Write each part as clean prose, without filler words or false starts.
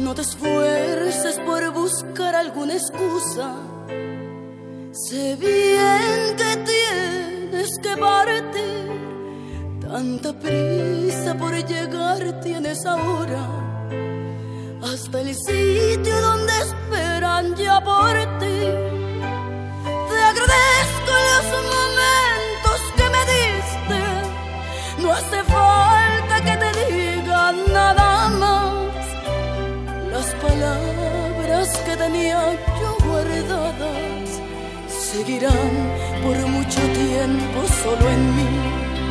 No te esfuerces por buscar alguna excusa. Sé bien que tienes que partir. Tanta prisa por llegar tienes ahora, hasta el sitio donde esperan ya por ti. Te agradezco los momentos que me diste. No hace falta que te diga nada más. Las palabras que tenía yo guardadas seguirán por mucho tiempo solo en mí.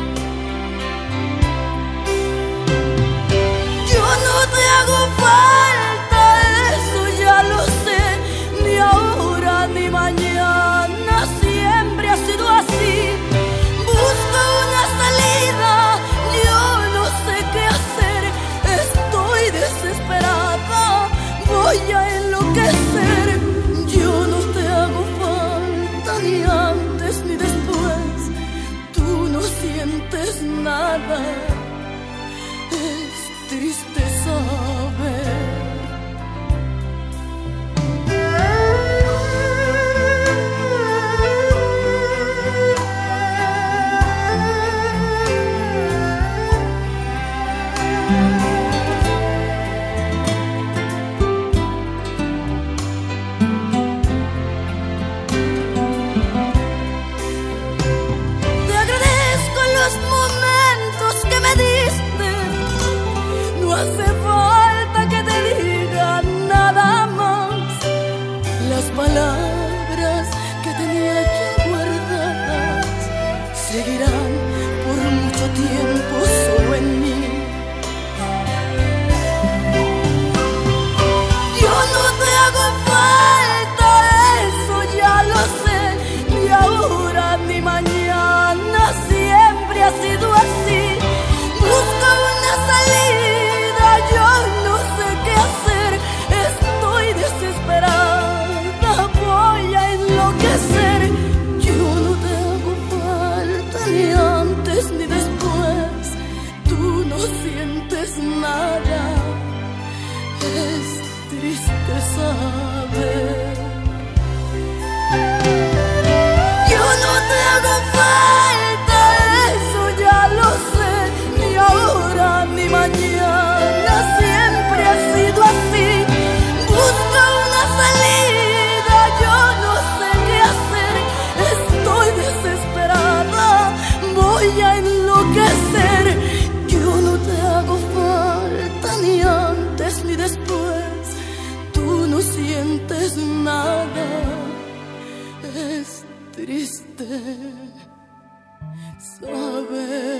Yo no te hago falta, eso ya lo sé, ni ahora ni mañana, siempre ha sido así. Busco una salida, yo no sé qué hacer, estoy desesperada, voy a enloquecer. Yo no te hago falta ni antes ni después, tú no sientes nada. Es triste saber. Te agradezco los momentos que me diste. No hace falta que te diga nada más. Las palabras que tenía ya guardadas seguirán por mucho tiempo solo en mí. Yo no te hago falta, eso ya lo sé, ni ahora ni mañana, siempre ha sido así. Busco una salida, yo no sé qué hacer, estoy desesperada, voy a enloquecer. Yo no te hago falta ni antes ni después, tú no sientes nada, es triste saber. Yo no te hago falta, eso ya lo sé, ni ahora ni mañana, siempre ha sido así. Busco una salida, yo no sé qué hacer, estoy desesperada, voy a enloquecer. Yo no te hago falta ni antes ni después, tú no sientes nada, es triste saber.